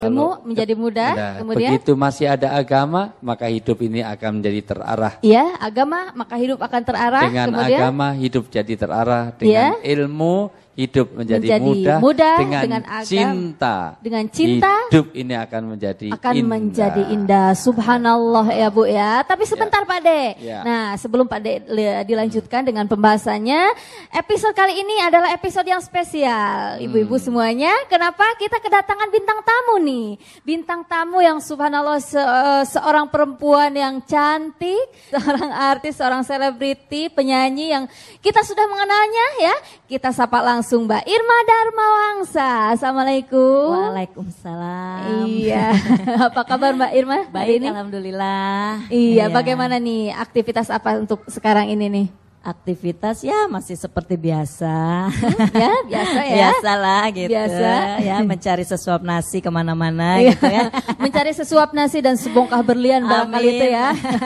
Ilmu menjadi mudah, kemudian begitu masih ada agama, maka hidup ini akan menjadi terarah. Ya, agama maka hidup akan terarah. Dengan kemudian, agama hidup jadi terarah, dengan ilmu hidup menjadi mudah, dengan cinta. Dengan cinta hidup ini akan menjadi indah. Subhanallah ya Bu ya. Tapi sebentar Pak De. Ya. Nah, sebelum Pak De dilanjutkan dengan pembahasannya, episode kali ini adalah episode yang spesial. Ibu-ibu semuanya, kenapa kita kedatangan bintang tamu nih? Bintang tamu yang subhanallah seorang perempuan yang cantik, seorang artis, seorang selebriti, penyanyi yang kita sudah mengenalnya ya. Kita sapa langsung Mbak Irma Darmawangsa. Assalamualaikum. Waalaikumsalam. Iya. Apa kabar Mbak Irma? Baik, alhamdulillah. Iya, bagaimana nih aktivitas apa untuk sekarang ini nih? Aktivitas ya masih seperti biasa. Ya, biasa ya. Biasalah gitu. Biasa. Ya, mencari sesuap nasi kemana-mana gitu ya. Mencari sesuap nasi dan sebongkah berlian barangkali itu ya.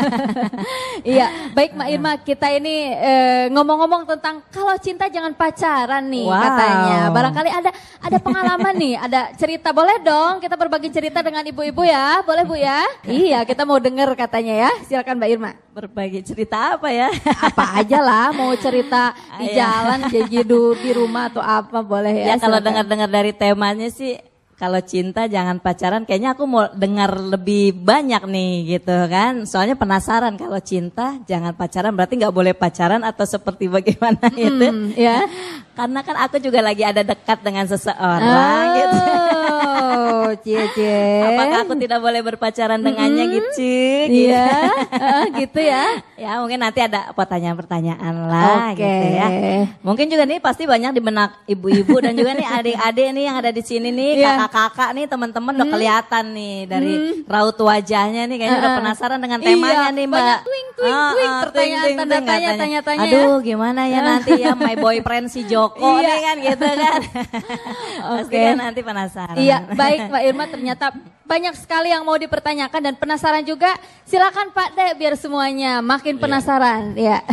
Iya, baik Mbak Irma, kita ini ngomong-ngomong tentang kalau cinta jangan pacaran nih katanya. Barangkali ada pengalaman nih, ada cerita, boleh dong kita berbagi cerita dengan ibu-ibu ya, boleh Bu ya? Iya, kita mau dengar katanya ya. Silakan Mbak Irma. Berbagi cerita apa ya? Apa aja lah, mau cerita di jalan, jadi di rumah atau apa boleh ya. Ya kalau dengar-dengar dari temanya sih, kalau cinta jangan pacaran, kayaknya aku mau dengar lebih banyak nih gitu kan. Soalnya penasaran kalau cinta jangan pacaran berarti nggak boleh pacaran atau seperti bagaimana gitu. Ya. Karena kan aku juga lagi ada dekat dengan seseorang gitu. Oh, cie. Apakah aku tidak boleh berpacaran dengannya gitu? Iya, gitu ya. Ya mungkin nanti ada pertanyaan-pertanyaan lah gitu ya. Mungkin juga nih pasti banyak di benak ibu-ibu dan juga nih adik-adik nih yang ada di sini nih, kakak-kakak nih, teman-teman udah kelihatan nih dari raut wajahnya nih kayaknya udah penasaran dengan temanya nih Mbak. Banyak twing, pertanyaan tanya-tanya. Aduh gimana ya nanti ya my boyfriend si Joko nih kan gitu kan. Pasti kan nanti penasaran. Iya, baik Mbak Irma, ternyata banyak sekali yang mau dipertanyakan dan penasaran juga. Silakan Pak De biar semuanya makin penasaran ya.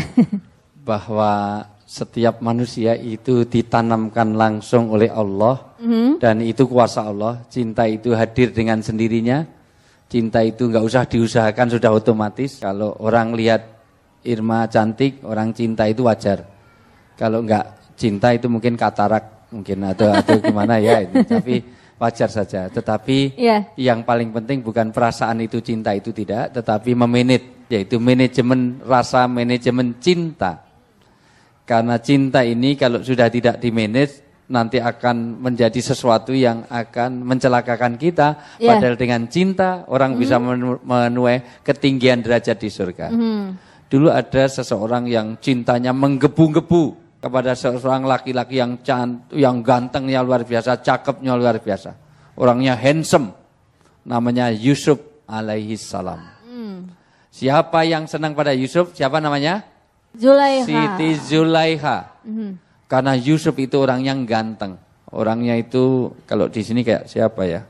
Bahwa setiap manusia itu ditanamkan langsung oleh Allah dan itu kuasa Allah. Cinta itu hadir dengan sendirinya. Cinta itu nggak usah diusahakan, sudah otomatis. Kalau orang lihat Irma cantik, orang cinta itu wajar. Kalau nggak cinta itu mungkin katarak mungkin atau gimana ya itu. Tapi wajar saja. Tetapi yang paling penting bukan perasaan itu cinta itu tidak, tetapi memanage, yaitu manajemen rasa, manajemen cinta. Karena cinta ini kalau sudah tidak dimanage nanti akan menjadi sesuatu yang akan mencelakakan kita. Padahal dengan cinta orang bisa menuai ketinggian derajat di surga. Dulu ada seseorang yang cintanya menggebu-gebu kepada seorang laki-laki yang gantengnya luar biasa, cakepnya luar biasa. Orangnya handsome, namanya Yusuf alaihi salam. Siapa yang senang pada Yusuf? Siapa namanya? Zulaiha. Siti Zulaiha. Karena Yusuf itu orang yang ganteng. Orangnya itu kalau di sini kayak siapa ya?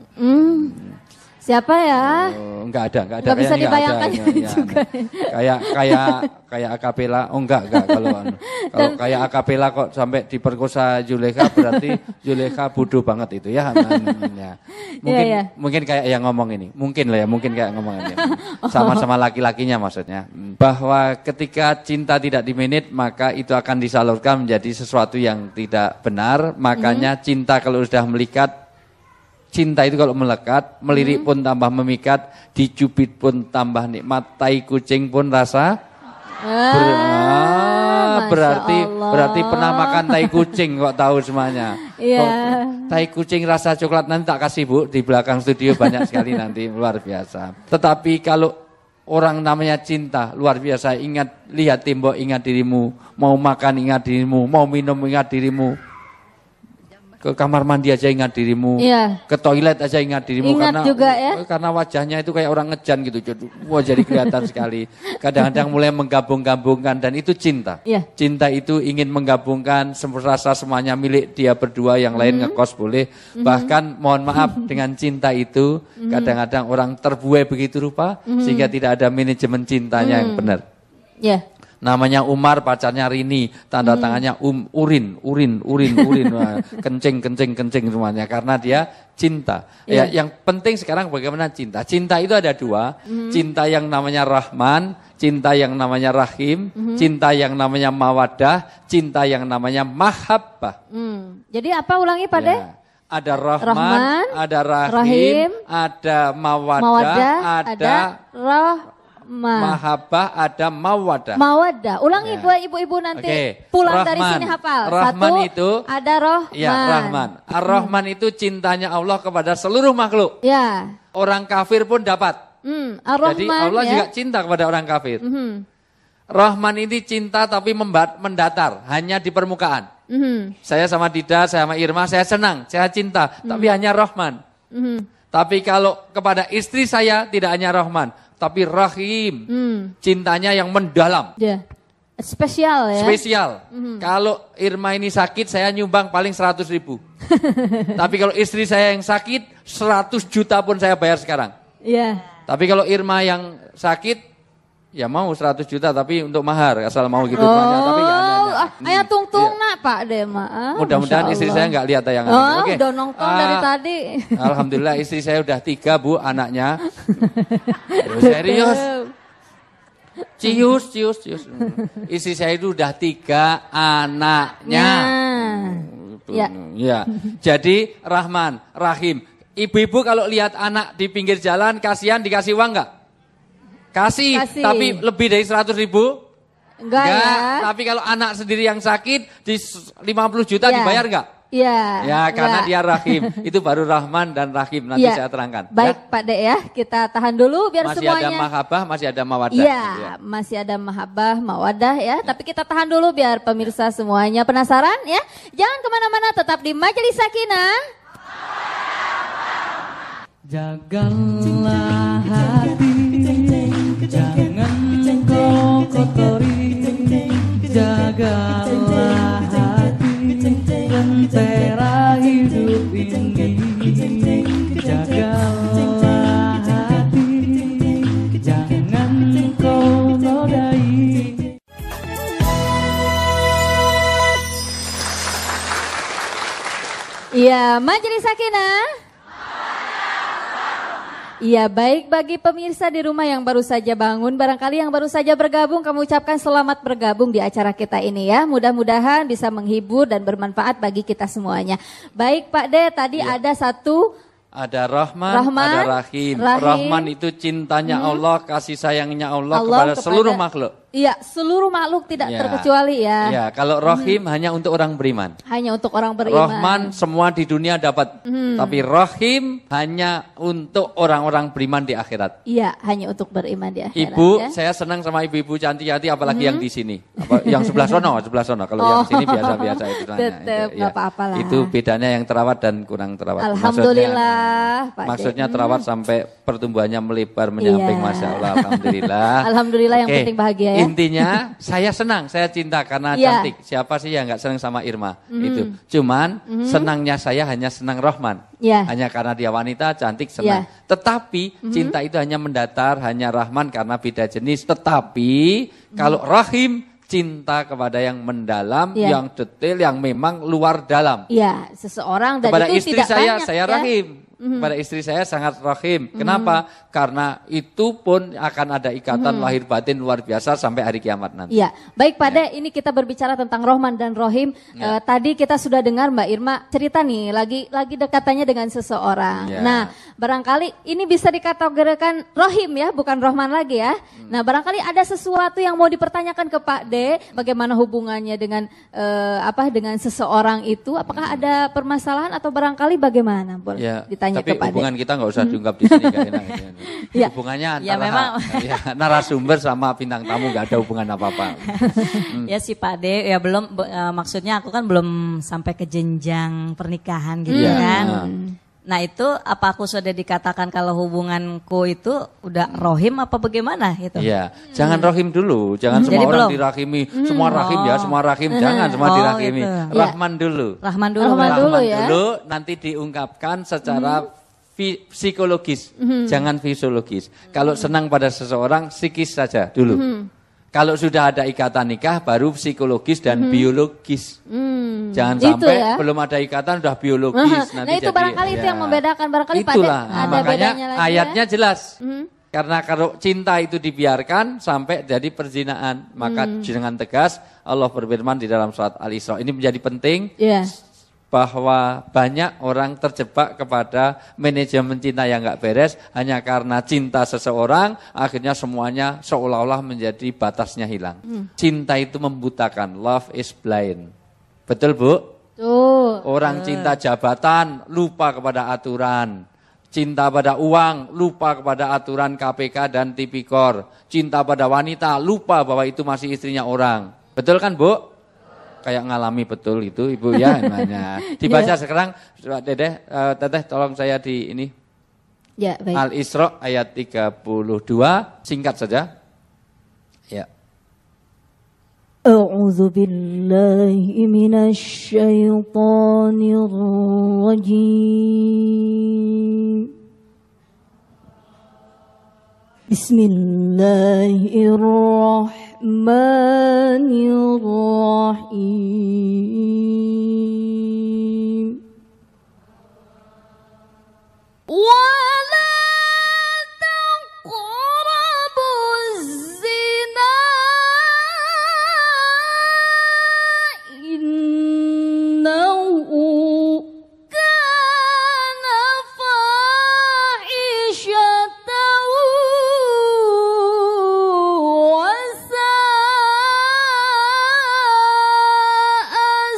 Siapa ya? Enggak ada. Enggak bisa dibayangkan juga. Kayak akapela. Oh enggak kalau kayak akapela kok sampai diperkosa Zulekha berarti Zulekha bodoh banget itu ya. Mungkin kayak yang ngomong ini. Mungkin kayak ngomong ini. Sama-sama laki-lakinya maksudnya. Bahwa ketika cinta tidak dimanage maka itu akan disalurkan menjadi sesuatu yang tidak benar. Makanya cinta kalau sudah melikat, cinta itu kalau melekat, melirik pun tambah memikat, dicubit pun tambah nikmat, tai kucing pun rasa berarti pernah makan tai kucing kok tahu semuanya. Tai kucing rasa coklat nanti tak kasih Bu, di belakang studio banyak sekali nanti, luar biasa. Tetapi kalau orang namanya cinta, luar biasa, ingat, lihat tembok ingat dirimu, mau makan ingat dirimu, mau minum ingat dirimu. Ke kamar mandi aja ingat dirimu, ke toilet aja ingat dirimu, karena wajahnya itu kayak orang ngejan gitu, wah jadi kelihatan sekali. Kadang-kadang mulai menggabung-gabungkan dan itu cinta. Cinta itu ingin menggabungkan rasa semuanya milik dia berdua, yang lain ngekos boleh. Bahkan mohon maaf dengan cinta itu kadang-kadang orang terbuai begitu rupa sehingga tidak ada manajemen cintanya yang benar. Namanya Umar, pacarnya Rini, tanda tangannya urin. Wah, kencing semuanya karena dia cinta. Ya, yang penting sekarang bagaimana cinta. Cinta itu ada dua, cinta yang namanya Rahman, cinta yang namanya Rahim, cinta yang namanya Mawaddah, cinta yang namanya Mahabbah. Jadi apa ulangi Pak De? Ya. Ada Rahman, ada Rahim, ada Mawaddah, ada Mahabbah, ada Mawaddah. Mawaddah. Ulangi buat ibu-ibu nanti pulang Rahman. dari sini hafal. Rahman Satu, itu ada Rahman. Ya, Rahman. Ar-Rahman itu cintanya Allah kepada seluruh makhluk. Ya. Orang kafir pun dapat. Ar-Rahman, jadi Allah ya. juga cinta kepada orang kafir. Rahman ini cinta tapi mendatar, hanya di permukaan. Saya sama Dida, saya sama Irma, saya senang, saya cinta, tapi hanya Rahman. Tapi kalau kepada istri saya tidak hanya Rahman, tapi Rahim. Cintanya yang mendalam. Ya. Spesial ya. Spesial. Kalau Irma ini sakit, saya nyumbang paling 100.000. Tapi kalau istri saya yang sakit, 100 juta pun saya bayar sekarang. Iya. Tapi kalau Irma yang sakit, ya mau 100 juta tapi untuk mahar, asal mau gitu. Tapi ya ayah tungtung nak Pak De mah. Mudah-mudahan istri saya nggak lihat tayangan ini. Oke. Udah nonton dari tadi. Alhamdulillah istri saya udah 3 Bu anaknya. Serius. Cius. Istri saya itu udah 3 anaknya. Ya. Jadi Rahman, Rahim. Ibu-ibu kalau lihat anak di pinggir jalan kasihan dikasih uang nggak? Kasih, tapi lebih dari 100.000? Enggak ya. Tapi kalau anak sendiri yang sakit di 50 juta dibayar enggak? Iya. Ya, karena dia Rahim. Itu baru Rahman dan Rahim. Nanti saya terangkan. Baik Pak De ya, kita tahan dulu biar masih semuanya. Masih ada Mahabbah, masih ada Mawaddah. Iya, masih ada Mahabbah, Mawaddah ya. Tapi kita tahan dulu biar pemirsa semuanya penasaran ya. Jangan kemana-mana, tetap di Majelis Sakinah. Jagalah hati, jangan kau kotori. Jagalah hati, lentera hidup ini. Jagalah hati, jangan kau nodai. Iya, Majelis Sakinah. Iya, baik bagi pemirsa di rumah yang baru saja bangun, barangkali yang baru saja bergabung, kami ucapkan selamat bergabung di acara kita ini ya. Mudah-mudahan bisa menghibur dan bermanfaat bagi kita semuanya. Baik Pak De, tadi ada satu. Ada Rahman, ada Rahim. Rahman itu cintanya Allah, kasih sayangnya Allah kepada seluruh makhluk. Iya, seluruh makhluk tidak terkecuali ya. Iya, kalau Rahim hanya untuk orang beriman. Hanya untuk orang beriman. Rahman semua di dunia dapat, tapi Rahim hanya untuk orang-orang beriman di akhirat. Iya, hanya untuk beriman di akhirat. Ibu, ya? Saya senang sama ibu-ibu cantik hati, apalagi yang di sini. Yang sebelah sono. Kalau yang sini biasa-biasa itu. Tetap nggak apa-apa lah. Itu bedanya yang terawat dan kurang terawat. Alhamdulillah. Maksudnya terawat sampai pertumbuhannya melebar menyamping, Masya Allah. Alhamdulillah. Alhamdulillah yang penting bahagia ya. Intinya saya senang, saya cinta karena cantik. Siapa sih yang nggak senang sama Irma? Itu. Cuman senangnya saya hanya senang Rahman. Hanya karena dia wanita, cantik, senang. Tetapi cinta itu hanya mendatar, hanya Rahman karena beda jenis. Tetapi kalau Rahim, cinta kepada yang mendalam, yang detail, yang memang luar dalam. Iya, seseorang dan kepada itu istri tidak banyak, saya Rahim. Pada istri saya sangat rahim. Kenapa? Karena itu pun akan ada ikatan lahir batin luar biasa sampai hari kiamat nanti. Iya, baik Pak De, ini kita berbicara tentang Rahman dan Rahim. Tadi kita sudah dengar Mbak Irma cerita nih, lagi dekatannya dengan seseorang. Nah, barangkali ini bisa dikategorikan Rahim ya, bukan Rahman lagi ya. Nah, barangkali ada sesuatu yang mau dipertanyakan ke Pak De, bagaimana hubungannya dengan dengan seseorang itu? Apakah ada permasalahan atau barangkali bagaimana? Boleh ditanya. Tapi kepada. hubungan kita nggak usah diungkap di sini, gak enak. Hubungannya antara narasumber sama bintang tamu nggak ada hubungan apa-apa. Ya sih Pak De, ya belum, maksudnya aku kan belum sampai ke jenjang pernikahan gitu kan. Nah itu apa aku sudah dikatakan kalau hubunganku itu udah rohim apa bagaimana gitu? Iya, jangan rohim dulu, jangan semua orang dirahimi, semua rahim ya, semua rahim, jangan semua dirahimi. Gitu. Rahman dulu. Rahman dulu ya. Dulu nanti diungkapkan secara psikologis, jangan fisiologis. Kalau senang pada seseorang, psikis saja dulu. Kalau sudah ada ikatan nikah baru psikologis dan biologis. Jangan Itu sampai ya. belum ada ikatan udah biologis. Nah itu barangkali itu yang membedakan. Barangkali Pak Itulah, Dek ada makanya bedanya lagi ayatnya ya. jelas. Karena kalau cinta itu dibiarkan sampai jadi perzinaan. Maka dengan tegas Allah berfirman di dalam surat Al-Isra. Ini menjadi penting. Iya. Bahwa banyak orang terjebak kepada manajemen cinta yang nggak beres hanya karena cinta seseorang, akhirnya semuanya seolah-olah menjadi batasnya hilang. Cinta itu membutakan, love is blind. Betul Bu? Tuh. Orang cinta jabatan lupa kepada aturan. Cinta pada uang lupa kepada aturan KPK dan Tipikor. Cinta pada wanita lupa bahwa itu masih istrinya orang. Betul kan Bu? Kayak ngalami betul itu Ibu ya namanya. Dibaca sekarang Dedeh, Teteh tolong saya di ini. Ya, baik. Al-Isra ayat 32 singkat saja. Ya. A'udzu billahi minasy syaithanir rajim. Bismillahirrahmanirrahim. Wala taqrabuz zina innahu kana fahishatan wa sa'a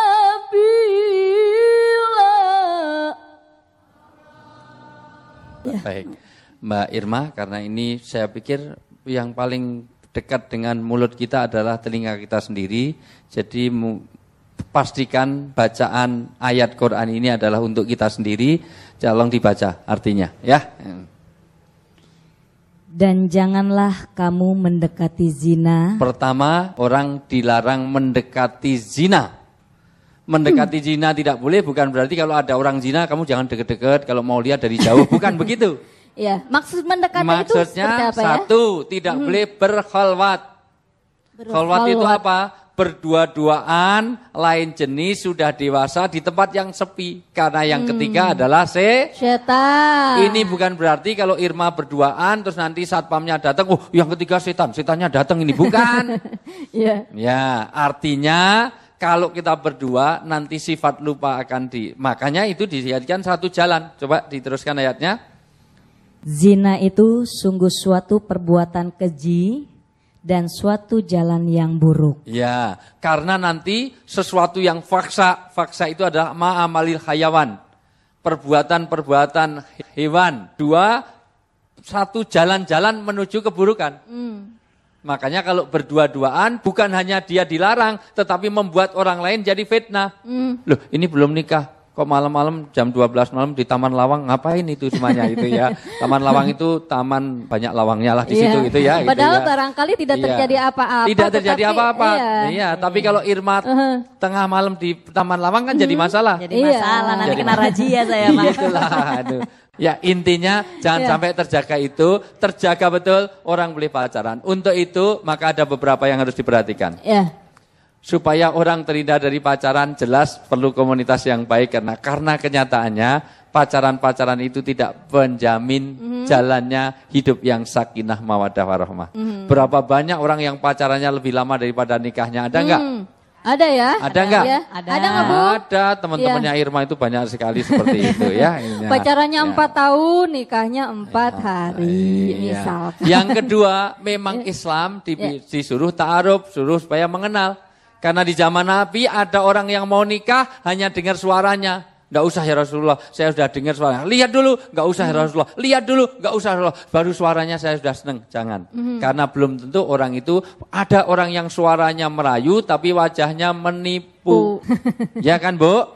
sabila. Baik, Mbak Irma, karena ini saya pikir yang paling dekat dengan mulut kita adalah telinga kita sendiri. Jadi pastikan bacaan ayat Quran ini adalah untuk kita sendiri. Tolong dibaca artinya, ya. Dan janganlah kamu mendekati zina. Pertama, orang dilarang mendekati zina. Mendekati zina tidak boleh, bukan berarti kalau ada orang zina kamu jangan deket-deket, kalau mau lihat dari jauh, bukan begitu. Ya, maksud mendekati itu Maksudnya seperti apa ya? satu, tidak boleh berkhalwat. Khalwat itu apa? Berdua-duaan, lain jenis, sudah dewasa di tempat yang sepi. Karena yang ketiga adalah Setan. Ini bukan berarti kalau Irma berduaan terus nanti satpamnya datang, oh yang ketiga setannya datang ini, bukan. Iya. Ya, artinya kalau kita berdua nanti sifat lupa akan makanya itu dijadikan satu jalan. Coba diteruskan ayatnya. Zina itu sungguh suatu perbuatan keji dan suatu jalan yang buruk. Ya, karena nanti sesuatu yang faksa itu adalah ma'amalil hayawan. Perbuatan-perbuatan hewan. Dua, satu jalan-jalan menuju keburukan. Makanya kalau berdua-duaan bukan hanya dia dilarang, tetapi membuat orang lain jadi fitnah. Loh, ini belum nikah, kok malam-malam jam 12 malam di Taman Lawang, ngapain itu semuanya itu ya. Taman Lawang itu taman banyak lawangnya lah di situ gitu ya. Padahal gitu ya. barangkali tidak terjadi apa-apa. Tidak terjadi apa-apa. Iya, tapi kalau Irma tengah malam di Taman Lawang kan jadi masalah. Jadi masalah, nanti kena razia saya Pak. Itulah, aduh. Ya intinya jangan sampai terjaga itu, terjaga betul orang boleh pacaran. Untuk itu maka ada beberapa yang harus diperhatikan. Ya. Supaya orang terhindar dari pacaran jelas perlu komunitas yang baik karena kenyataannya pacaran-pacaran itu tidak menjamin jalannya hidup yang sakinah mawaddah warahmah. Berapa banyak orang yang pacarannya lebih lama daripada nikahnya, ada enggak? Ada ya? Ada enggak? Ya. Ada nggak Bu? Ada, teman-temannya Irma itu banyak sekali seperti itu ya. Pacarannya 4 tahun, nikahnya 4 hari misalkan. Yang kedua, memang Islam disuruh ta'aruf, suruh supaya mengenal. Karena di zaman Nabi ada orang yang mau nikah hanya dengar suaranya. Enggak usah ya Rasulullah, saya sudah dengar suaranya. Lihat dulu, enggak usah ya Rasulullah. Lihat dulu, enggak usah ya Rasulullah. Baru suaranya saya sudah senang. Jangan. Karena belum tentu orang itu, ada orang yang suaranya merayu tapi wajahnya menipu. Ya kan Bu?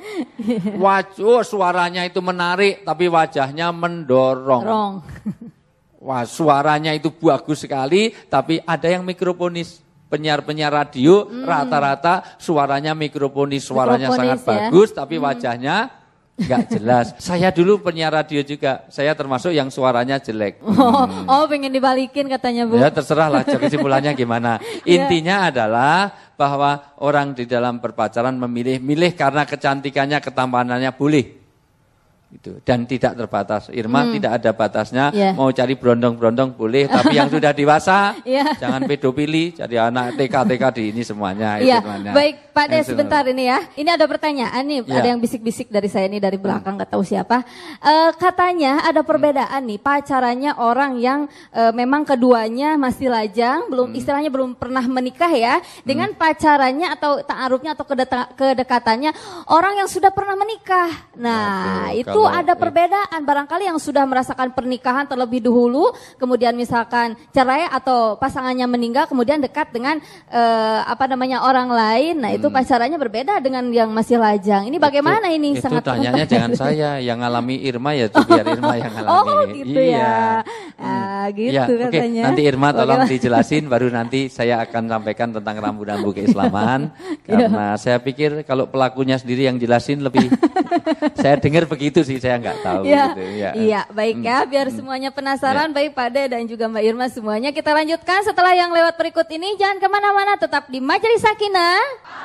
Suaranya itu menarik tapi wajahnya mendorong. Wah, suaranya itu bagus sekali tapi ada yang mikrofonis. Penyiar-penyiar radio rata-rata suaranya mikrofonis, suaranya sangat bagus tapi wajahnya nggak jelas. Saya dulu penyiar radio juga, saya termasuk yang suaranya jelek. Pengen dibalikin katanya Bu. Ya terserah lah, kesimpulannya gimana. Intinya adalah bahwa orang di dalam berpacaran milih karena kecantikannya, ketampanannya boleh. Gitu. Dan tidak terbatas. Irma tidak ada batasnya, mau cari berondong-berondong boleh, tapi yang sudah dewasa jangan pedofili, cari anak TK di ini semuanya. Baik Pak De, sebentar ini ya. Ini ada pertanyaan nih, ada yang bisik-bisik dari saya ini dari belakang, nggak tahu siapa. Katanya ada perbedaan nih, pacarannya orang yang memang keduanya masih lajang, istilahnya belum pernah menikah ya, dengan pacarannya atau ta'arufnya atau kedekatannya orang yang sudah pernah menikah. Nah, itu ada perbedaan, barangkali yang sudah merasakan pernikahan terlebih dahulu, kemudian misalkan cerai atau pasangannya meninggal, kemudian dekat dengan orang lain, nah itu pacarannya berbeda dengan yang masih lajang. Ini bagaimana ini? Itu Sangat tanyanya jangan saya, yang ngalami Irma ya, biar Irma yang ngalami. Gitu ya. Gitu katanya. Nanti Irma tolong dijelasin, baru nanti saya akan sampaikan tentang rambu-rambu keislaman, karena saya pikir kalau pelakunya sendiri yang jelasin lebih, saya dengar begitu sih, saya nggak tahu. Gitu, Iya, baik ya, biar semuanya penasaran, baik Pak De dan juga Mbak Irma semuanya. Kita lanjutkan setelah yang lewat berikut ini, jangan kemana-mana, tetap di Majelis Sakinah.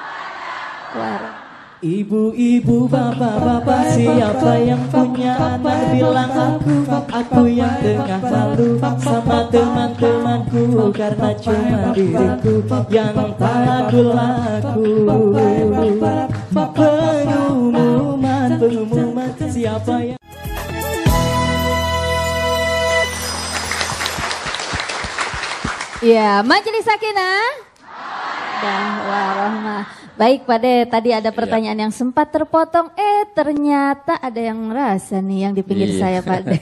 Ibu-ibu, bapak-bapak, siapa yang punya anak bilang aku yang tengah malu sama teman-temanku, karena cuma diriku yang tak laku. Pengumuman siapa yang Majelis Sakinah dan warahmah. Baik Pak De, tadi ada pertanyaan yang sempat terpotong, ternyata ada yang merasa nih yang di pinggir saya Pak De.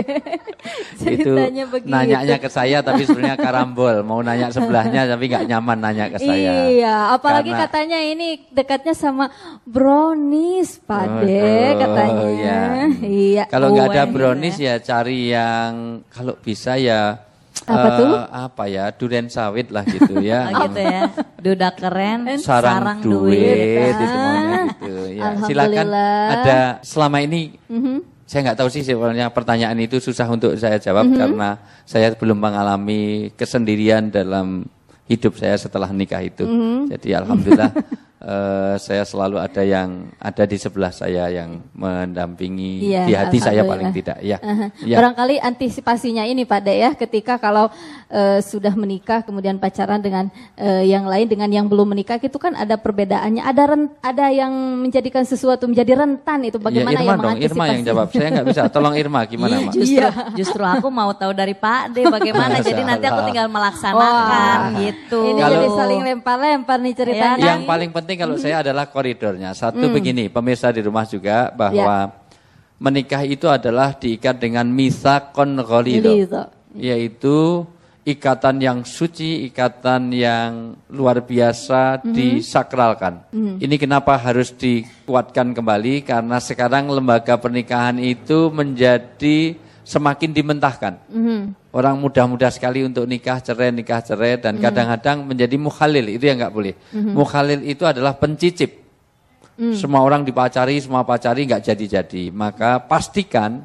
Ceritanya begitu. Nanyanya ke saya tapi sebenarnya karambol, mau nanya sebelahnya tapi nggak nyaman nanya ke saya. Iya, apalagi katanya ini dekatnya sama brownies Pak De katanya. Iya. Kalau nggak ada brownies ya cari yang kalau bisa ya durian sawit lah gitu ya. Gitu ya. Duda keren, sarang duit itu gitu ya. Silakan ada selama ini saya nggak tahu sih sebenarnya pertanyaan itu susah untuk saya jawab karena saya belum mengalami kesendirian dalam hidup saya setelah nikah itu. Jadi alhamdulillah saya selalu ada yang ada di sebelah saya yang mendampingi di hati saya paling tidak ya. Barangkali antisipasinya ini Pak De ya, ketika kalau sudah menikah kemudian pacaran dengan yang lain dengan yang belum menikah itu kan ada perbedaannya, ada yang menjadikan sesuatu menjadi rentan, itu bagaimana Irma dong, Irma yang jawab, saya nggak bisa, tolong Irma gimana Mak? Justru aku mau tahu dari Pak De bagaimana, jadi nanti aku tinggal melaksanakan gitu. Ini jadi saling lempar-lempar nih ceritanya. Yang paling penting kalau saya adalah koridornya. Satu begini, pemirsa di rumah juga, bahwa menikah itu adalah diikat dengan mitsaqon ghalidha, yaitu ikatan yang suci, ikatan yang luar biasa disakralkan. Ini kenapa harus dikuatkan kembali, karena sekarang lembaga pernikahan itu menjadi semakin dimentahkan. Orang mudah-mudah sekali untuk nikah cerai, dan kadang-kadang menjadi mukhalil, itu yang nggak boleh. Mukhalil itu adalah pencicip. Semua orang dipacari, semua pacari nggak jadi-jadi. Maka pastikan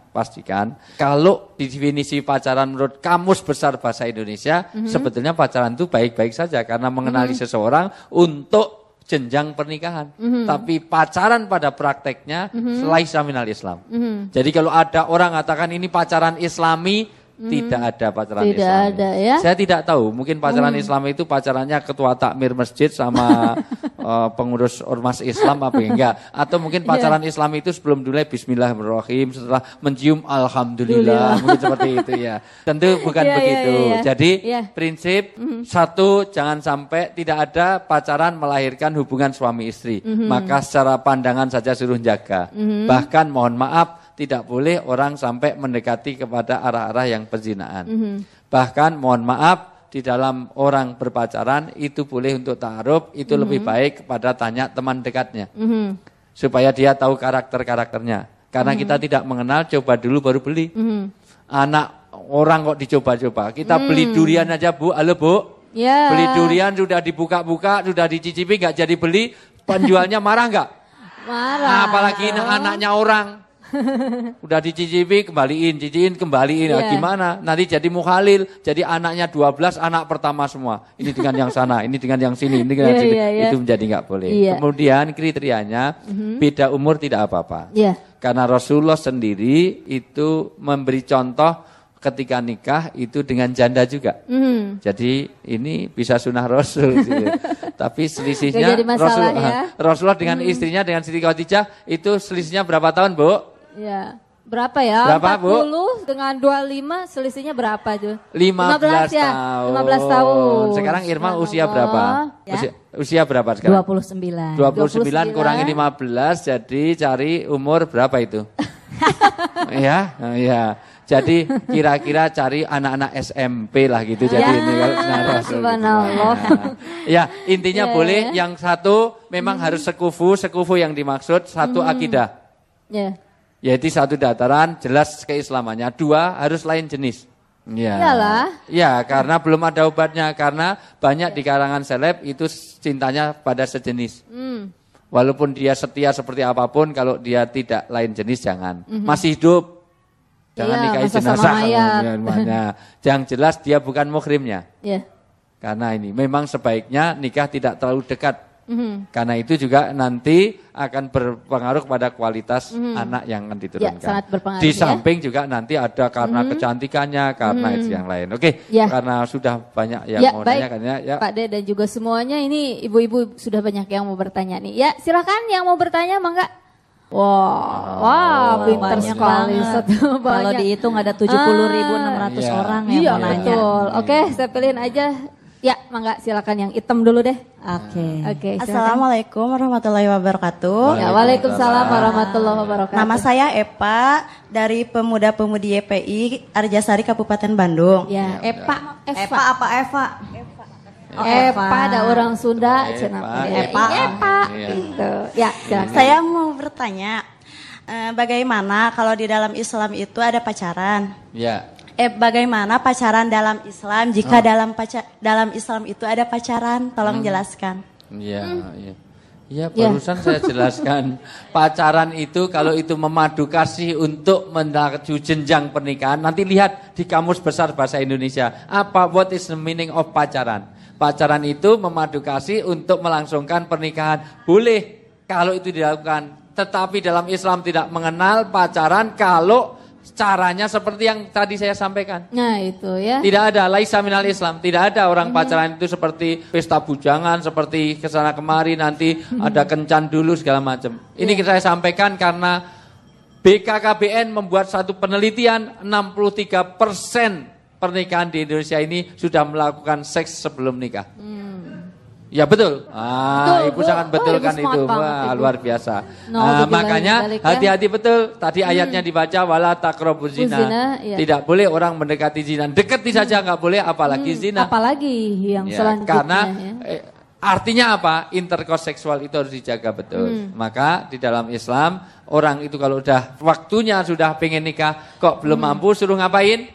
kalau definisi pacaran menurut Kamus Besar Bahasa Indonesia, sebetulnya pacaran itu baik-baik saja karena mengenali seseorang untuk jenjang pernikahan. Tapi pacaran pada prakteknya laisa minal Islam. Jadi kalau ada orang katakan ini pacaran Islami, tidak ada pacaran Islam. Tidak ada ya. Saya tidak tahu, mungkin pacaran Islam itu pacarannya ketua takmir masjid sama pengurus ormas Islam apa enggak. Atau mungkin pacaran Islam itu sebelum dulu bismillahirrahmanirrahim, setelah mencium alhamdulillah, mungkin seperti itu ya. Tentu bukan begitu. Jadi prinsip satu, jangan sampai tidak ada pacaran melahirkan hubungan suami istri. Maka secara pandangan saja suruh jaga. Bahkan mohon maaf, tidak boleh orang sampai mendekati kepada arah-arah yang perzinaan. Bahkan mohon maaf, di dalam orang berpacaran itu boleh untuk ta'aruf, itu lebih baik kepada tanya teman dekatnya. Supaya dia tahu karakter-karakternya. Karena kita tidak mengenal, coba dulu baru beli. Anak orang kok dicoba-coba. Kita beli durian aja Bu, halo Bu. Beli durian sudah dibuka-buka, sudah dicicipi, nggak jadi beli, penjualnya marah nggak? Marah. Apalagi anaknya orang. Udah dicicipi kembaliin, cicipin kembaliin. Nah, gimana? Nanti jadi mukhalil, jadi anaknya 12 anak pertama semua. Ini dengan yang sana, ini dengan yang sini, ini dengan yang sini. Itu menjadi nggak boleh. Kemudian kriterianya beda umur tidak apa-apa. Karena Rasulullah sendiri itu memberi contoh ketika nikah itu dengan janda juga. Jadi ini bisa sunnah Rasul. Tapi selisihnya Rasulullah dengan istrinya, dengan Siti Khadijah itu selisihnya berapa tahun, Bu? Ya. Berapa ya? Berapa, 40 Bu? dengan 25 selisihnya berapa tuh? 15 ya? tahun. 15 tahun. Sekarang Irma usia berapa? Usia berapa sekarang? 29. 29 kurangi 15 jadi cari umur berapa itu? Ya. Jadi kira-kira cari anak-anak SMP lah gitu. Jadi ini kalau subhanallah. Ya, intinya boleh yang satu memang harus sekufu yang dimaksud satu akidah. Yaitu satu dataran jelas keislamannya, dua harus lain jenis. Iyalah. Ya, karena belum ada obatnya, karena banyak di kalangan seleb itu cintanya pada sejenis. Walaupun dia setia seperti apapun, kalau dia tidak lain jenis jangan. Masih hidup. Jangan nikahi jenazah. Yang jelas dia bukan muhrimnya. Karena ini memang sebaiknya nikah tidak terlalu dekat. Karena itu juga nanti akan berpengaruh pada kualitas anak yang akan diturunkan. Sangat berpengaruh. Di samping juga nanti ada karena kecantikannya, karena itu yang lain. Oke, karena sudah banyak yang mau baik. tanya. Ya. Pak De dan juga semuanya ini ibu-ibu sudah banyak yang mau bertanya nih. Ya silakan yang mau bertanya mangga. Wah, pintar sekali. Kalau dihitung ada 70.600 orang yang mau nanya. Betul. Oke, saya pilihin aja. Ya, mangga silakan yang hitam dulu deh. Oke. Assalamualaikum warahmatullahi wabarakatuh. Ya, waalaikumsalam warahmatullahi wabarakatuh. Nama saya Epa dari Pemuda-Pemudi YPI Arjasari Kabupaten Bandung. Ya, Epa. Epa ada orang Sunda, Epa. Gitu. Ya, silakan. Saya mau bertanya, bagaimana kalau di dalam Islam itu ada pacaran? Ya. Bagaimana pacaran dalam Islam? Jika dalam Islam itu ada pacaran, tolong jelaskan. Ya, barusan saya jelaskan. Pacaran itu kalau itu memadu kasih untuk menuju jenjang pernikahan. Nanti lihat di Kamus Besar Bahasa Indonesia. What is the meaning of pacaran? Pacaran itu memadu kasih untuk melangsungkan pernikahan. Boleh kalau itu dilakukan. Tetapi dalam Islam tidak mengenal pacaran kalau caranya seperti yang tadi saya sampaikan. Nah itu ya. Tidak ada, laisa minal Islam. Tidak ada orang pacaran itu seperti pesta bujangan, seperti kesana kemari nanti ada kencan dulu segala macam. Ini saya sampaikan karena BKKBN membuat satu penelitian 63% pernikahan di Indonesia ini sudah melakukan seks sebelum nikah. Ya betul. Ibu sangat betulkan itu. Wah, luar biasa. Makanya hati-hati betul. Tadi ayatnya dibaca wala taqrabuz zina. Tidak boleh orang mendekati zina. Dekati saja nggak boleh, apalagi zina. Apalagi yang selanjutnya. Karena artinya apa? Intercourse seksual itu harus dijaga betul. Maka di dalam Islam orang itu kalau udah waktunya sudah pengen nikah kok belum mampu, suruh ngapain?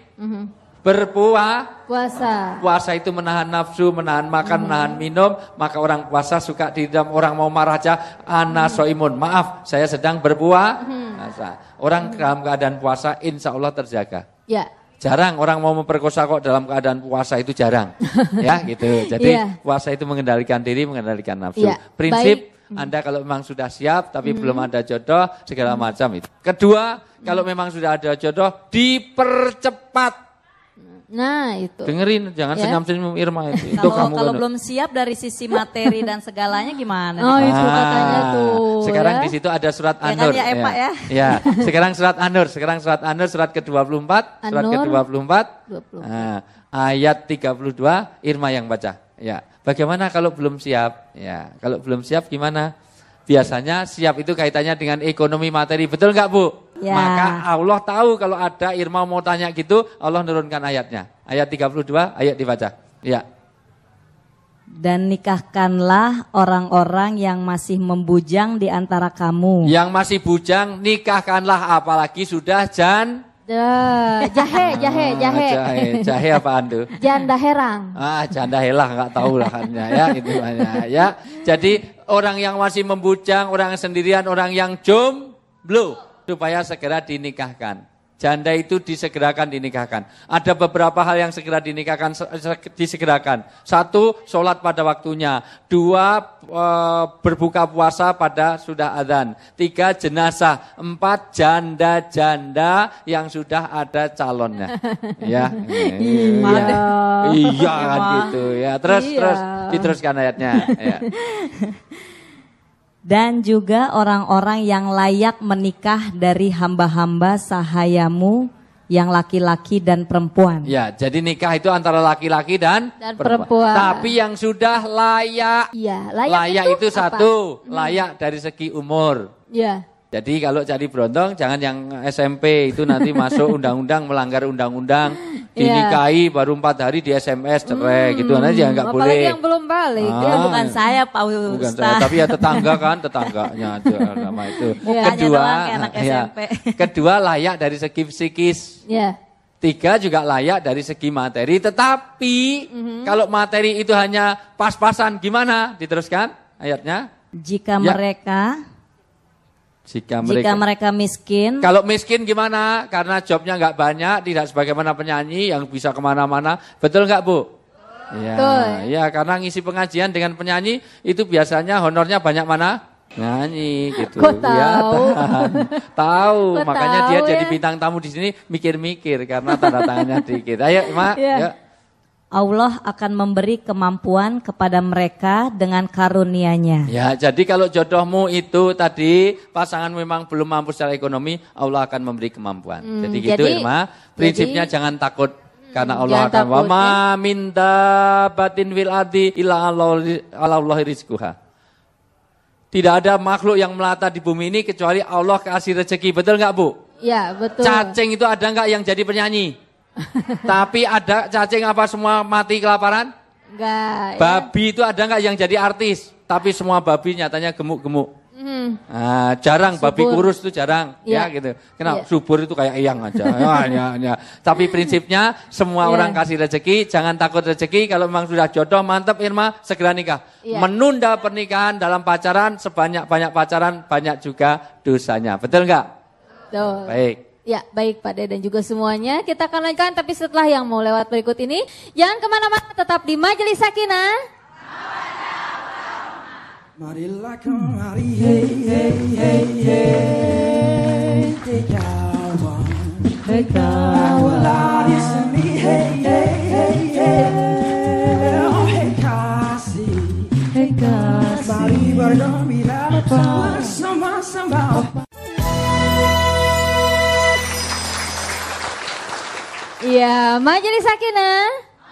Berpuasa. Puasa itu menahan nafsu, menahan makan, menahan minum. Maka orang puasa suka di dalam orang mau marah aja, ana soimun. Maaf, saya sedang berpuasa. Orang dalam keadaan puasa insya Allah terjaga. Ya. Jarang orang mau memperkosa kok dalam keadaan puasa, itu jarang. Ya gitu. Jadi puasa itu mengendalikan diri, mengendalikan nafsu. Prinsip Anda kalau memang sudah siap tapi belum ada jodoh segala macam itu. Kedua, kalau memang sudah ada jodoh dipercepat. Nah itu. Dengerin, jangan senyum-senyum Irma itu. Kalau belum siap dari sisi materi dan segalanya gimana? Itu katanya tuh. Sekarang di situ ada surat An-Nur. Ya, Epa, ya. Ya, sekarang surat An-Nur, surat ke-24, surat ke-24. Ayat 32 Irma yang baca. Ya. Bagaimana kalau belum siap? Ya, kalau belum siap gimana? Biasanya siap itu kaitannya dengan ekonomi materi, betul nggak Bu? Ya. Maka Allah tahu kalau ada Irma mau tanya gitu, Allah nurunkan ayatnya. Ayat 32, ayat dibaca. Ya. Dan nikahkanlah orang-orang yang masih membujang di antara kamu. Yang masih bujang nikahkanlah, apalagi sudah jahe. Jahe apaan tuh? Janda herang. Janda helah nggak tahu lah kan ya itu ya. Jadi orang yang masih membujang, orang yang sendirian, orang yang jomblo supaya segera dinikahkan. Janda itu disegerakan dinikahkan. Ada beberapa hal yang segera dinikahkan, disegerakan. 1, sholat pada waktunya. 2, berbuka puasa pada sudah adzan. 3, jenazah. 4, janda-janda yang sudah ada calonnya. Ya. Iya kan gitu ya. Terus diteruskan ayatnya. Ya. Dan juga orang-orang yang layak menikah dari hamba-hamba sahayamu yang laki-laki dan perempuan. Ya, jadi nikah itu antara laki-laki dan perempuan. Tapi yang sudah layak. Iya, layak itu apa? 1, layak dari segi umur. Iya. Jadi kalau cari berondong jangan yang SMP itu nanti masuk undang-undang, melanggar undang-undang, dinikahi baru 4 hari di SMS cerai gitu aja nggak boleh. Apalagi yang belum balik. Ya bukan saya Pak Bukan Ustaz. saya, tapi ya tetangga kan, tetangganya aja nama itu. Kedua layak dari segi psikis. Ya. 3 juga layak dari segi materi, tetapi kalau materi itu hanya pas-pasan gimana? Diteruskan ayatnya. Jika mereka miskin. Kalau miskin gimana? Karena jobnya nggak banyak, tidak sebagaimana penyanyi yang bisa kemana-mana. Betul nggak Bu? Ya, karena ngisi pengajian dengan penyanyi itu biasanya honornya banyak mana? Nyanyi gitu. Kok tahu? Tahu. Kok Makanya tahu dia ya? jadi bintang tamu di sini mikir-mikir karena tanda tangannya dikit. Ayo, Mak. Ya. Yuk. Allah akan memberi kemampuan kepada mereka dengan karunia-Nya. Ya, jadi kalau jodohmu itu tadi pasangan memang belum mampu secara ekonomi, Allah akan memberi kemampuan. Jadi gitu Irma, prinsipnya jangan takut karena Allah akan wa ma min dabbatin fil ardi illa Allahi rizquha. Tidak ada makhluk yang melata di bumi ini kecuali Allah kasih rezeki. Betul nggak Bu? Ya, betul. Cacing itu ada nggak yang jadi penyanyi? Tapi ada cacing apa semua mati kelaparan? Enggak. Babi itu ada nggak yang jadi artis? Tapi semua babi nyatanya gemuk-gemuk. Nah, jarang subur. Babi kurus itu jarang, ya gitu. Kenapa? Subur itu kayak eyang aja. ya. Tapi prinsipnya semua orang kasih rezeki, jangan takut rezeki. Kalau memang sudah jodoh, mantap Irma, segera nikah. Menunda pernikahan dalam pacaran, sebanyak-banyak pacaran, banyak juga dosanya. Betul nggak? Betul. Baik. Ya, baik Pak De dan juga semuanya. Kita akan lanjutkan, tapi setelah yang mau lewat berikut ini. Jangan kemana-mana, tetap di Majelis Sakinah. Marilah kemari, hey, hey, hey, hey, hey kawan, hey kawan, di sini, hey, hey, hey, hey, oh, hey kasih, mari bergembira bersama-sama. Iya, Majelis Sakinah.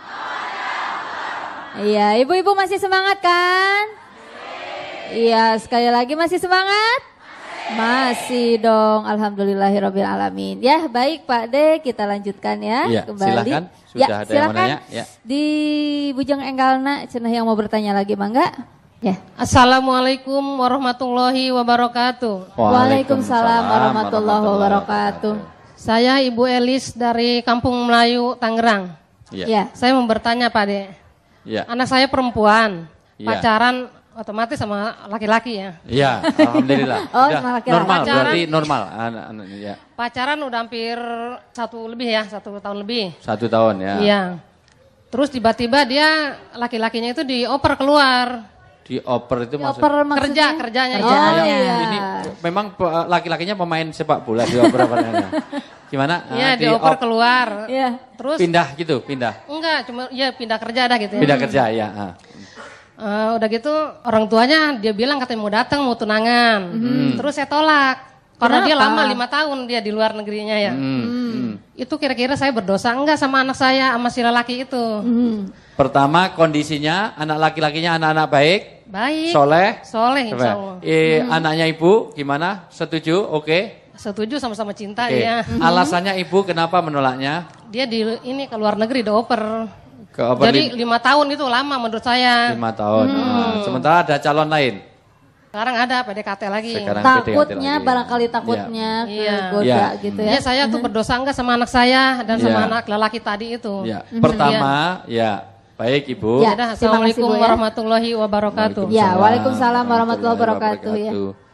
Iya, ibu-ibu masih semangat kan? Iya, sekali lagi masih semangat? Masih dong, alhamdulillahirabbil alamin. Ya, baik Pak De, kita lanjutkan ya, kembali. Silakan, sudah ada yang mau nanya. Ya. Di Bujang Enggalna, cenah yang mau bertanya lagi, Mangga? Ya. Assalamualaikum warahmatullahi wabarakatuh. Waalaikumsalam warahmatullahi wabarakatuh. Saya Ibu Elis dari Kampung Melayu, Tangerang. Ya. Saya mau bertanya Pak De. Ya. Anak saya perempuan, Ya. Pacaran otomatis sama laki-laki ya. Iya, alhamdulillah. Oh, Udah sama laki-laki. normal, Pacaran. berarti normal. Ya. Pacaran udah hampir 1 tahun lebih. 1 tahun ya. Iya. Terus tiba-tiba dia laki-lakinya itu dioper keluar. Dioper itu maksudnya? Kerjanya. Ini memang laki-lakinya pemain sepak bola dioper apa? Gimana? Iya, dioper keluar. Iya. Terus Pindah gitu, pindah. enggak, cuma ya pindah kerja dah gitu ya. Pindah kerja ya. Udah gitu orang tuanya dia bilang katanya mau datang mau tunangan. Terus saya tolak. Karena dia lama 5 tahun dia di luar negerinya ya. Itu kira-kira saya berdosa enggak sama anak saya sama si lelaki itu? Pertama kondisinya anak laki-lakinya anak-anak baik. Baik. Soleh. Insya Allah. Anaknya ibu gimana? Setuju? Oke. Setuju sama-sama cinta Oke. ya. Alasannya ibu kenapa menolaknya? Dia di ini ke luar negeri dioper. Keoper Jadi 5 tahun itu lama menurut saya. 5 tahun. Sementara ada calon lain. Sekarang ada PDKT lagi. Sekarang Takutnya, PDKT lagi. barangkali takutnya Iya. kegoda Iya. gitu ya. Iya saya tuh berdosa enggak sama anak saya dan sama Iya. anak lelaki tadi itu. Ya. Pertama, ya baik ibu. Ya. Udah, Terima kasih, Assalamualaikum Bu, ya. warahmatullahi wabarakatuh. Ya, waalaikumsalam warahmatullahi wabarakatuh, ya.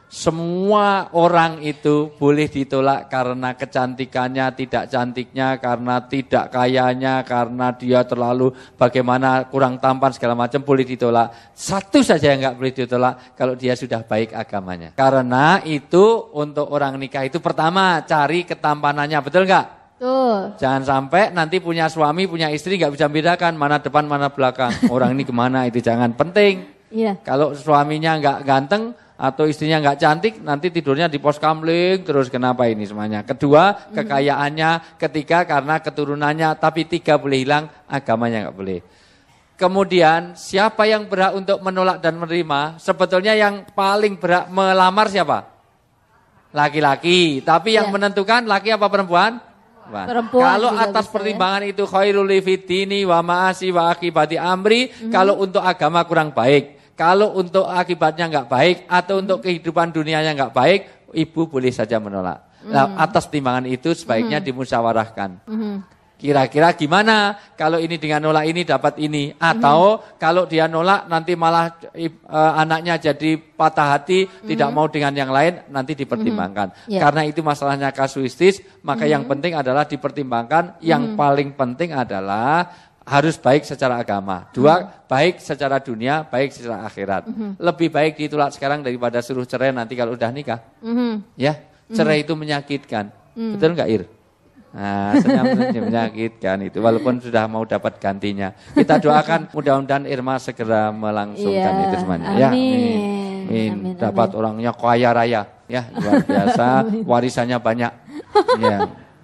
Semua orang itu boleh ditolak karena kecantikannya, tidak cantiknya, karena tidak kayanya, karena dia terlalu bagaimana kurang tampan segala macam boleh ditolak. Satu saja yang nggak boleh ditolak kalau dia sudah baik agamanya. Karena itu untuk orang nikah itu pertama cari ketampanannya, betul nggak? Tuh. Jangan sampai nanti punya suami, punya istri nggak bisa bedakan mana depan mana belakang. Orang ini kemana itu jangan penting. Iya. Kalau suaminya nggak ganteng atau istrinya nggak cantik, nanti tidurnya di pos kamling terus. Kenapa ini semuanya? Kedua, kekayaannya. Ketiga, karena keturunannya. Tapi tiga boleh hilang, agamanya nggak boleh. Kemudian siapa yang berhak untuk menolak dan menerima? Sebetulnya yang paling berhak melamar siapa? Laki-laki. Tapi yang menentukan laki apa perempuan? Perempuan. Kalau atas pertimbangan itu khairul li fiddini wa ma'asi wa akibati amri, kalau untuk agama kurang baik. Kalau untuk akibatnya nggak baik atau untuk kehidupan dunianya nggak baik, ibu boleh saja menolak. Nah, atas timbangan itu sebaiknya dimusyawarahkan. Kira-kira gimana kalau ini dengan nolak ini dapat ini, atau kalau dia nolak nanti malah anaknya jadi patah hati, tidak mau dengan yang lain, nanti dipertimbangkan. Karena itu masalahnya kasuistis, maka yang penting adalah dipertimbangkan. Yang paling penting adalah harus baik secara agama. Dua, baik secara dunia, baik secara akhirat. Lebih baik ditolak sekarang daripada suruh cerai nanti kalau udah nikah. Ya, cerai itu menyakitkan. Betul nggak, Ir? Nah, senyum menyakitkan itu, walaupun sudah mau dapat gantinya. Kita doakan mudah-mudahan Irma segera melangsungkan itu semuanya. Ya, amin. Dapat orangnya kaya raya, ya luar biasa, warisannya banyak. Ya.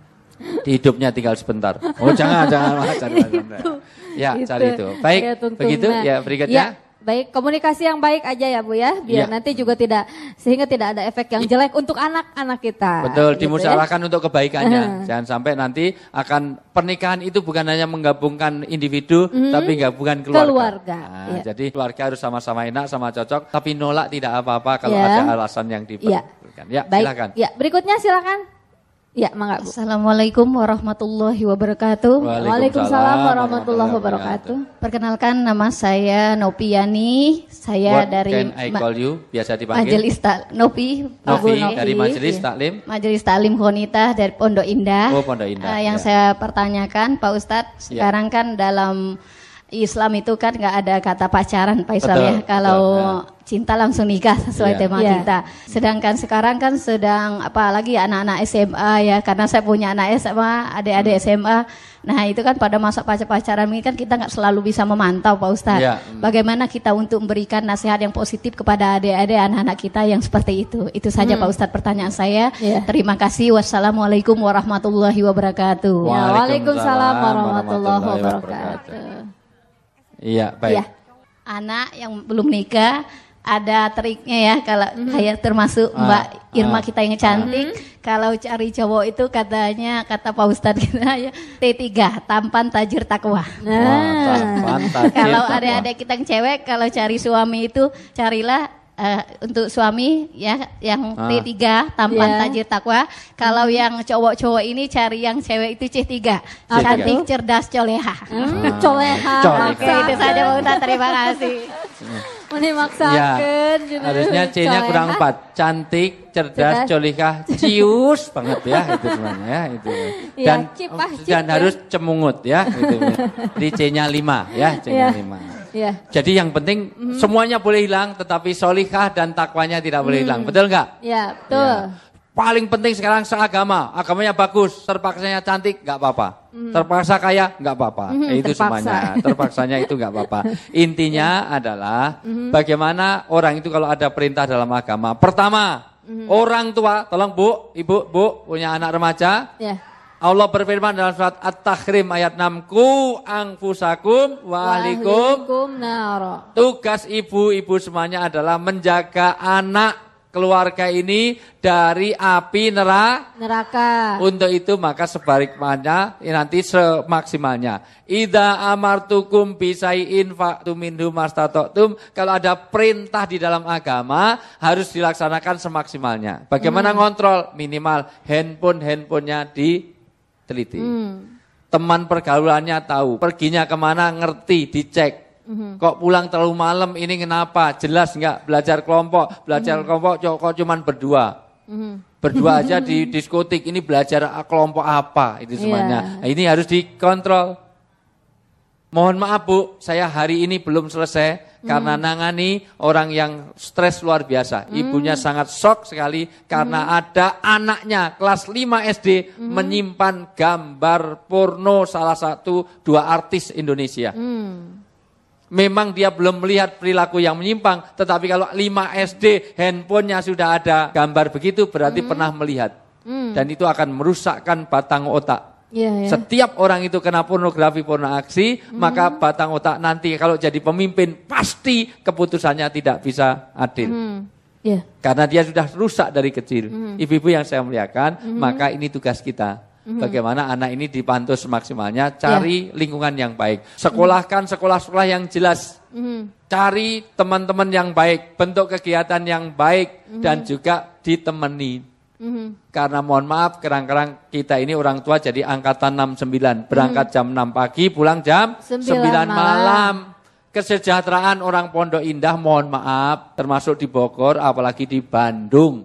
Di hidupnya tinggal sebentar. Oh jangan cari. Ya cari itu. Baik, ya, begitu ya berikutnya. Ya, baik, komunikasi yang baik aja ya Bu ya, biar nanti juga sehingga tidak ada efek yang jelek untuk anak-anak kita. Betul, gitu dimusyawarahkan untuk kebaikannya. Jangan sampai nanti pernikahan itu bukan hanya menggabungkan individu, tapi gabungan keluarga. Jadi keluarga harus sama-sama enak, sama cocok, tapi nolak tidak apa-apa kalau ada alasan yang diperlukan. Ya, baik. Silakan. Ya, berikutnya silakan. Ya, mangga Bu. Assalamualaikum warahmatullahi wabarakatuh. Waalaikumsalam warahmatullahi wabarakatuh. Perkenalkan, nama saya Nopiani. Saya dari can I call you? Biasa dipanggil Majelis Nopi dari Majelis Taklim. Majelis Taklim Khonitah dari Pondok Indah. Oh, Pondok Indah. Yang saya pertanyakan, Pak Ustadz, sekarang kan dalam Islam itu kan nggak ada kata pacaran, Pak Islam ya. Kalau cinta langsung nikah sesuai tema kita. Sedangkan sekarang kan sedang apalagi anak-anak SMA ya, karena saya punya anak SMA, adik-adik SMA. Nah itu kan pada masa pacaran ini kan kita nggak selalu bisa memantau, Pak Ustadz. Bagaimana kita untuk memberikan nasihat yang positif kepada adik-adik anak-anak kita yang seperti itu. Itu saja Pak Ustadz pertanyaan saya. Terima kasih. Wassalamualaikum warahmatullahi wabarakatuh. Waalaikumsalam warahmatullahi wabarakatuh. Iya, baik. Ya. Anak yang belum nikah ada triknya ya, kalau kayak termasuk Mbak Irma kita yang cantik, kalau cari cowok itu katanya kata Pak Ustadz kita ya T3, tampan tajir takwa. Kalau adik-adik kita yang cewek kalau cari suami itu carilah untuk suami ya yang T3 tampan tajir takwa. Kalau yang cowok-cowok ini cari yang cewek itu C3, cantik cerdas coleha. Coleha. Oke, itu saja Pak Ustadz, terima kasih. Memaksakan harusnya C-nya kurang 4. Cantik, cerdas, coleha, cius banget ya itu semuanya ya itu. Dan harus cemungut ya itu. Di C-nya 5 ya, C-nya 5. Jadi yang penting semuanya boleh hilang, tetapi solihah dan takwanya tidak boleh hilang. Betul nggak? Ya, betul. Paling penting sekarang seagama, agamanya bagus, terpaksanya cantik nggak apa-apa, terpaksa kaya nggak apa-apa, itu semuanya. Terpaksanya itu nggak apa-apa. Intinya adalah bagaimana orang itu kalau ada perintah dalam agama. Pertama, orang tua, tolong Bu, Ibu, Bu punya anak remaja. Allah berfirman dalam surat At-Tahrim ayat 6, Ku anfusakum wa ahlikum nara. Tugas ibu-ibu semuanya adalah menjaga anak keluarga ini dari api neraka. Untuk itu maka sebaliknya nanti semaksimalnya. Idza amartukum bisai'in fa'tu minhu mastata'tum. Kalau ada perintah di dalam agama harus dilaksanakan semaksimalnya. Bagaimana ngontrol? Minimal handphonenya diteliti. Teman pergaulannya tahu, perginya kemana ngerti, dicek. Kok pulang terlalu malam ini kenapa? Jelas enggak belajar kelompok kok cuman berdua. Berdua aja di diskotik, ini belajar kelompok apa itu semuanya. Nah, ini harus dikontrol. Mohon maaf Bu, saya hari ini belum selesai karena nangani orang yang stres luar biasa. Ibunya sangat shock sekali karena ada anaknya kelas 5 SD menyimpan gambar porno salah satu 2 artis Indonesia. Memang dia belum melihat perilaku yang menyimpang, tetapi kalau 5 SD handphonenya sudah ada gambar begitu berarti pernah melihat. Dan itu akan merusakkan batang otak. Setiap orang itu kena pornografi, porno aksi, maka batang otak nanti kalau jadi pemimpin pasti keputusannya tidak bisa adil. Karena dia sudah rusak dari kecil. Ibu-ibu yang saya muliakan, maka ini tugas kita. Bagaimana anak ini dipantau semaksimalnya, cari lingkungan yang baik. Sekolahkan sekolah-sekolah yang jelas. Cari teman-teman yang baik, bentuk kegiatan yang baik, dan juga ditemani. Karena mohon maaf, kadang-kadang kita ini orang tua jadi angkatan 69. Berangkat jam 6 pagi, pulang jam 9 malam. Kesejahteraan orang Pondok Indah mohon maaf, termasuk di Bogor, apalagi di Bandung.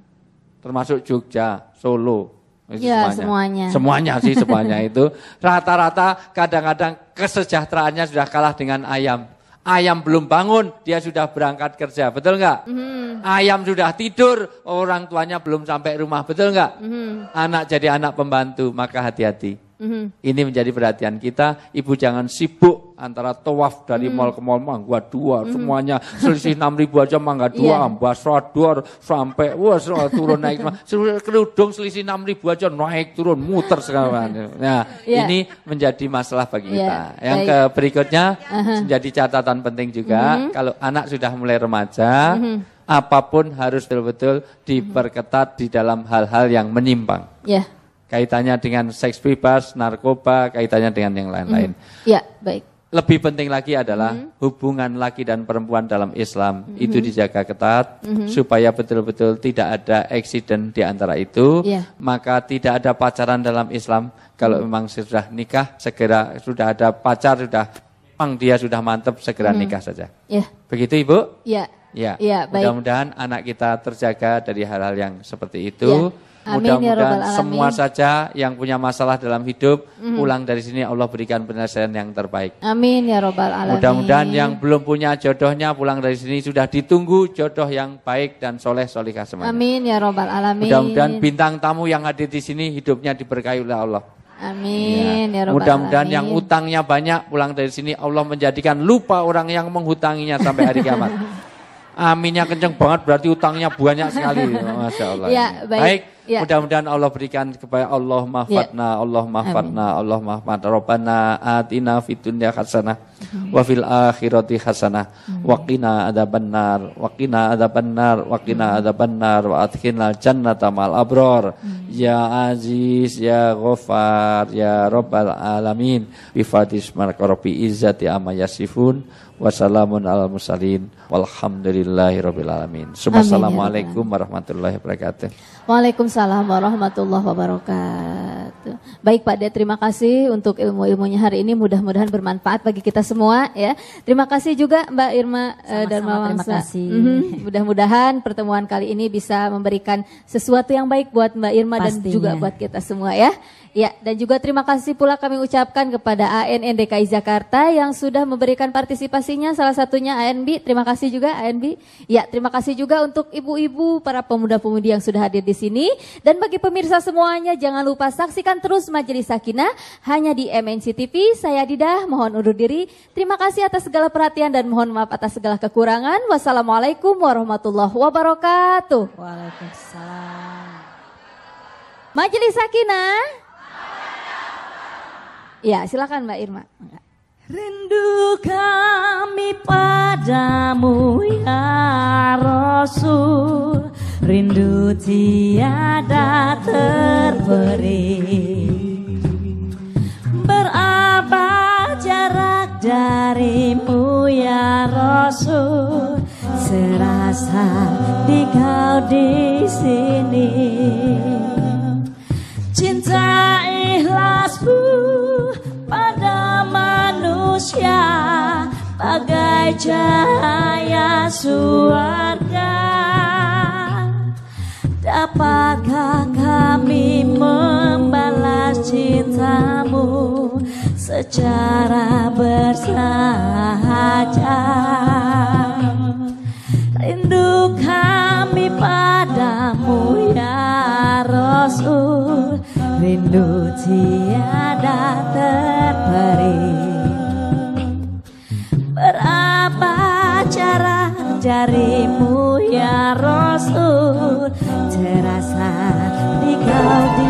Termasuk Jogja, Solo. Semuanya. Semuanya itu rata-rata kadang-kadang kesejahteraannya sudah kalah dengan ayam. Ayam belum bangun, dia sudah berangkat kerja, betul nggak? Ayam sudah tidur, orang tuanya belum sampai rumah, betul nggak? Anak jadi anak pembantu, maka hati-hati. Ini menjadi perhatian kita. Ibu jangan sibuk antara tawaf dari mall ke mall, mangga 2 semuanya selisih 6.000 aja mangga 2, basrodor sampai turun naik, kerudung selisih 6.000 aja naik turun muter sekarang. Nah, ini menjadi masalah bagi kita. Yang berikutnya menjadi catatan penting juga, kalau anak sudah mulai remaja, apapun harus betul-betul diperketat di dalam hal-hal yang menyimpang. Kaitannya dengan seks bebas, narkoba, kaitannya dengan yang lain-lain. Baik. Lebih penting lagi adalah hubungan laki dan perempuan dalam Islam itu dijaga ketat supaya betul-betul tidak ada accident di antara itu. Maka tidak ada pacaran dalam Islam. Kalau memang sudah nikah, segera sudah ada pacar, memang dia sudah mantap, segera nikah saja. Begitu Ibu? Baik. Mudah-mudahan anak kita terjaga dari hal-hal yang seperti itu. Mudah-mudahan semua saja yang punya masalah dalam hidup pulang dari sini Allah berikan penyelesaian yang terbaik. Amin ya robbal alamin. Mudah-mudahan yang belum punya jodohnya pulang dari sini sudah ditunggu jodoh yang baik dan soleh solihah semuanya. Amin ya robbal alamin. Mudah-mudahan bintang tamu yang hadir di sini hidupnya diberkahi oleh Allah. Amin ya robbal Mudah-mudahan yang utangnya banyak pulang dari sini Allah menjadikan lupa orang yang menghutanginya sampai hari kiamat. Aminnya kenceng banget berarti utangnya banyak sekali. Masya Allah. Baik. Mudah-mudahan Allah berikan kepada Allah mahfatna, Allah mahfatna, Allah mahfatna. Rabbana atina fid dunya hasanah wa fil akhirati hasanah wa qina adzabannar wa qina adzabannar wa qina adzabannar wa adkhilnal jannata ma'al abrar. Ya Aziz ya Ghaffar ya Rabbal alamin bi fadhis marqabi izzati amma yasifun wa salamun alal mursalin walhamdulillahi rabbil alamin. Assalamualaikum warahmatullahi wabarakatuh. Waalaikumsalam warahmatullahi wabarakatuh. Baik Pak De, terima kasih untuk ilmu-ilmunya hari ini, mudah-mudahan bermanfaat bagi kita semua ya. Terima kasih juga Mbak Irma Darmawangsa. Terima kasih. Mudah-mudahan pertemuan kali ini bisa memberikan sesuatu yang baik buat Mbak Irma dan juga buat kita semua ya. Ya, dan juga terima kasih pula kami ucapkan kepada ANN DKI Jakarta yang sudah memberikan partisipasinya, salah satunya ANB. Terima kasih juga ANB. Ya, terima kasih juga untuk ibu-ibu, para pemuda-pemudi yang sudah hadir di sini. Dan bagi pemirsa semuanya, jangan lupa saksikan terus Majelis Sakinah hanya di MNC TV. Saya Didah, mohon undur diri. Terima kasih atas segala perhatian dan mohon maaf atas segala kekurangan. Wassalamualaikum warahmatullahi wabarakatuh. Waalaikumsalam. Majelis Sakinah. Ya, silakan Mbak Irma. Rindu kami padamu ya Rasul, rindu tiada terberi. Berapa jarak darimu ya Rasul, serasa di kau di sini. Cinta ikhlasmu pada manusia bagai cahaya surga. Dapatkah kami membalas cintamu secara bersahaja? Rindu kami padamu ya Rasul, rindu tiada terperi. Berapa cara jarimu ya Rasul, terasa di kau di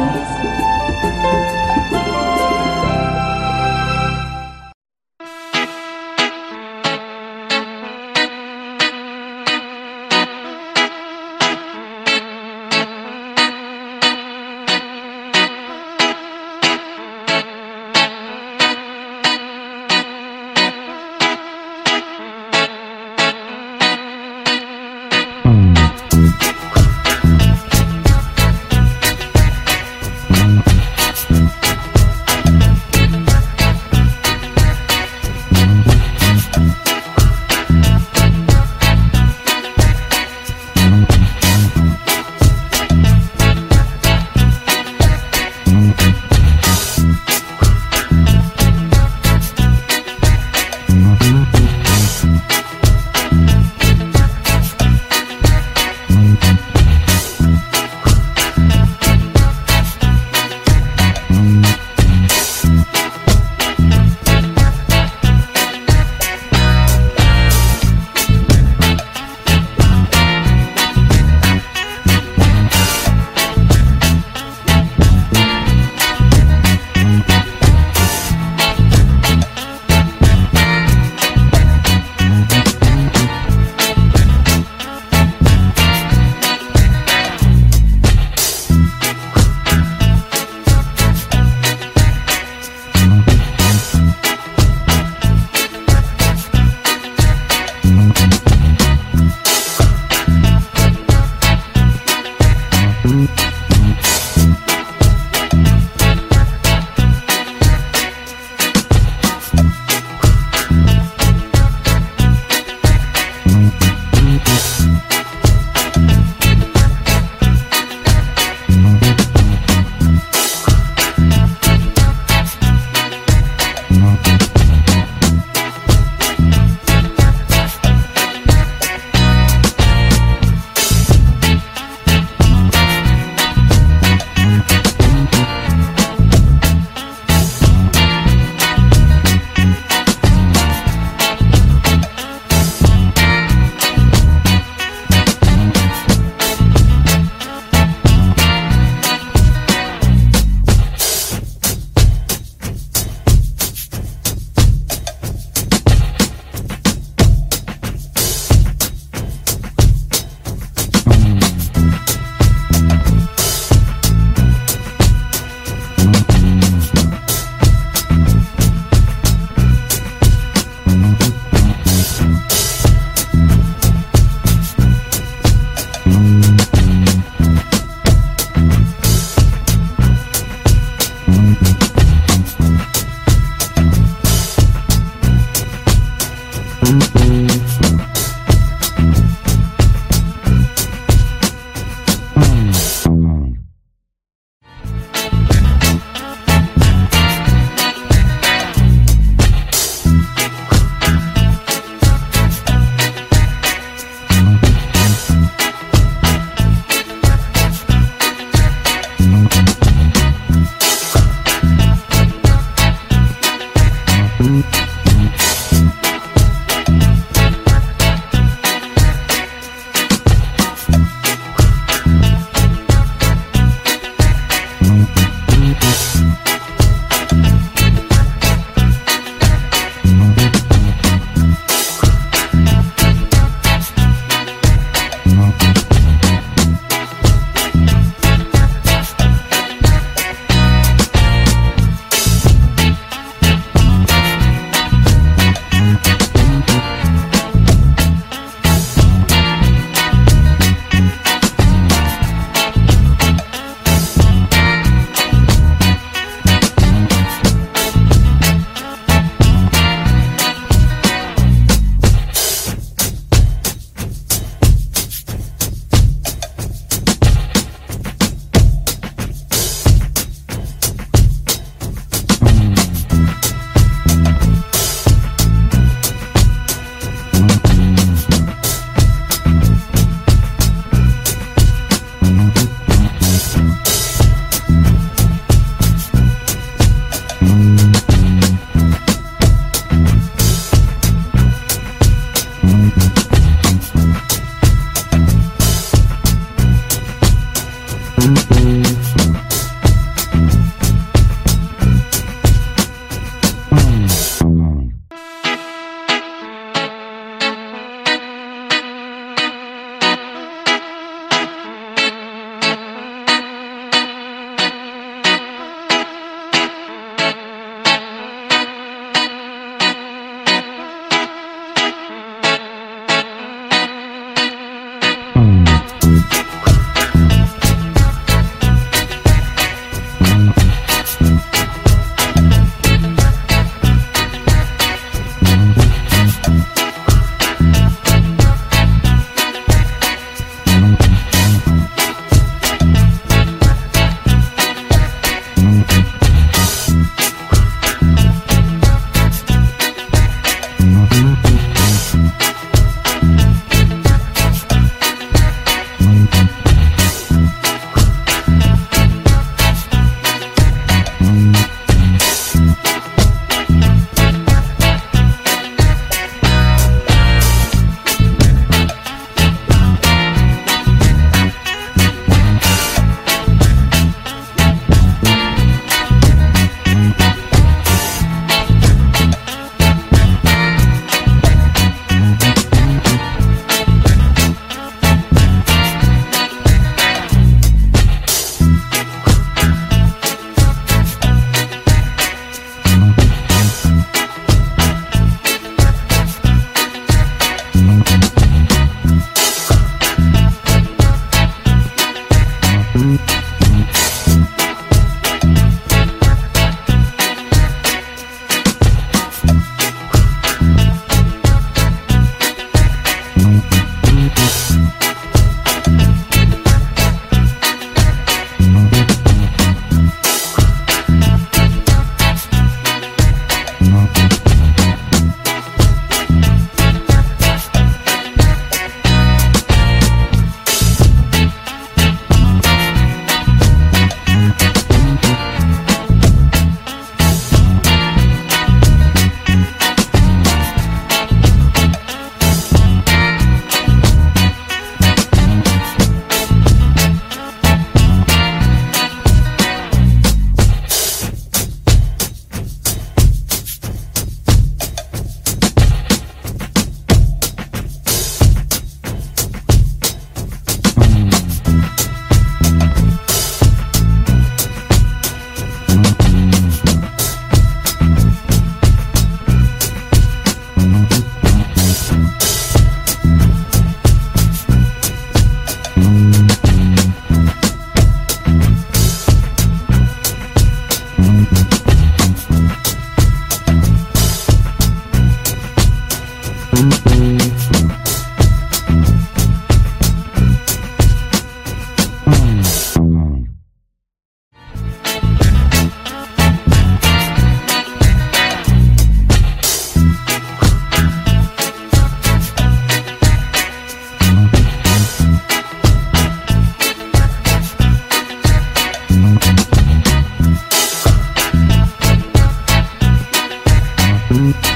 Hey,